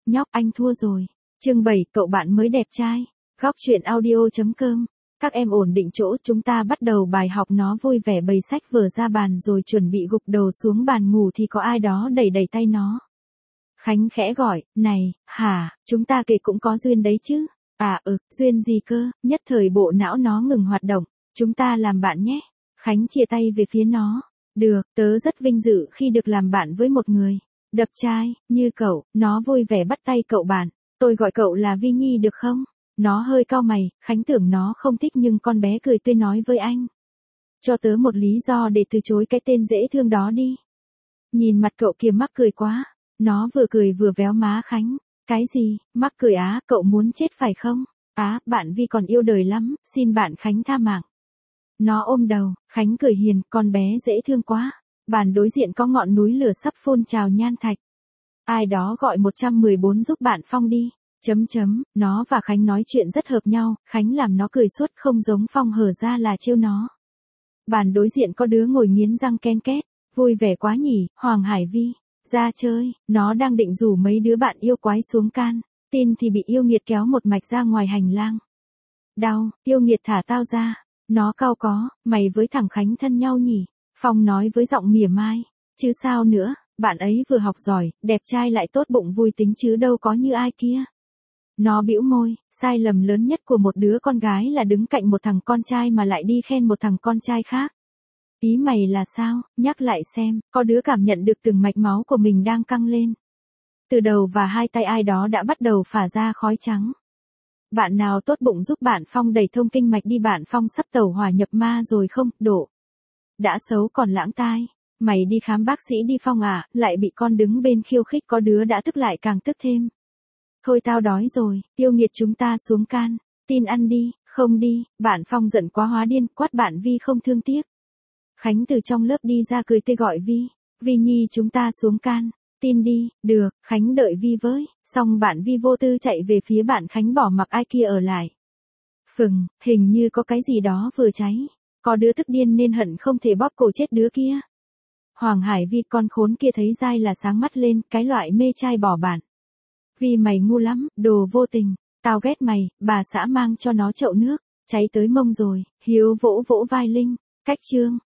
nhóc anh thua rồi. Chương 7, cậu bạn mới đẹp trai. Góc truyện audio.com. Các em ổn định chỗ, chúng ta bắt đầu bài học. Nó vui vẻ bày sách vở ra bàn rồi chuẩn bị gục đầu xuống bàn ngủ thì có ai đó đẩy đẩy tay nó. Khánh khẽ gọi, này, hả, chúng ta kể cũng có duyên đấy chứ. À duyên gì cơ, nhất thời bộ não nó ngừng hoạt động. Chúng ta làm bạn nhé. Khánh chia tay về phía nó. Được, tớ rất vinh dự khi được làm bạn với một người đẹp trai như cậu. Nó vui vẻ bắt tay cậu bạn. Tôi gọi cậu là Vi Nhi được không? Nó hơi cau mày, Khánh tưởng nó không thích nhưng con bé cười tươi nói với anh. Cho tớ một lý do để từ chối cái tên dễ thương đó đi. Nhìn mặt cậu kia mắc cười quá. Nó vừa cười vừa véo má Khánh. Cái gì, mắc cười á, cậu muốn chết phải không? Á, bạn Vi còn yêu đời lắm, xin bạn Khánh tha mạng. Nó ôm đầu, Khánh cười hiền, con bé dễ thương quá. Bàn đối diện có ngọn núi lửa sắp phun trào nhan thạch. Ai đó gọi 114 giúp bạn Phong đi. Nó và Khánh nói chuyện rất hợp nhau, Khánh làm nó cười suốt không giống Phong hở ra là trêu nó. Bàn đối diện có đứa ngồi nghiến răng ken két, vui vẻ quá nhỉ, Hoàng Hải Vi. Ra chơi, nó đang định rủ mấy đứa bạn yêu quái xuống can, tin thì bị yêu nghiệt kéo một mạch ra ngoài hành lang. Đau, yêu nghiệt thả tao ra. Nó cau có, mày với thằng Khánh thân nhau nhỉ? Phong nói với giọng mỉa mai. Chứ sao nữa, bạn ấy vừa học giỏi, đẹp trai lại tốt bụng vui tính chứ đâu có như ai kia. Nó bĩu môi, sai lầm lớn nhất của một đứa con gái là đứng cạnh một thằng con trai mà lại đi khen một thằng con trai khác. Ý mày là sao, nhắc lại xem, có đứa cảm nhận được từng mạch máu của mình đang căng lên. Từ đầu và hai tay ai đó đã bắt đầu phả ra khói trắng. Bạn nào tốt bụng giúp bạn Phong đẩy thông kinh mạch đi, bạn Phong sắp tẩu hỏa nhập ma rồi không, độ. Đã xấu còn lãng tai. Mày đi khám bác sĩ đi Phong à, lại bị con đứng bên khiêu khích, có đứa đã tức lại càng tức thêm. Thôi tao đói rồi, yêu nghiệt chúng ta xuống can, tin ăn đi, không đi, bạn Phong giận quá hóa điên, quát bạn Vi không thương tiếc. Khánh từ trong lớp đi ra cười tươi gọi Vi, Vi Nhi chúng ta xuống can, tin đi, được, Khánh đợi Vi với, xong bạn Vi vô tư chạy về phía bạn Khánh bỏ mặc ai kia ở lại. Phừng, hình như có cái gì đó vừa cháy, có đứa tức điên nên hận không thể bóp cổ chết đứa kia. Hoàng Hải Vi con khốn kia thấy dai là sáng mắt lên, cái loại mê trai bỏ bạn. Vi mày ngu lắm, đồ vô tình, tao ghét mày, bà xã mang cho nó chậu nước, cháy tới mông rồi, Hiếu vỗ vỗ vai Linh, cách chương.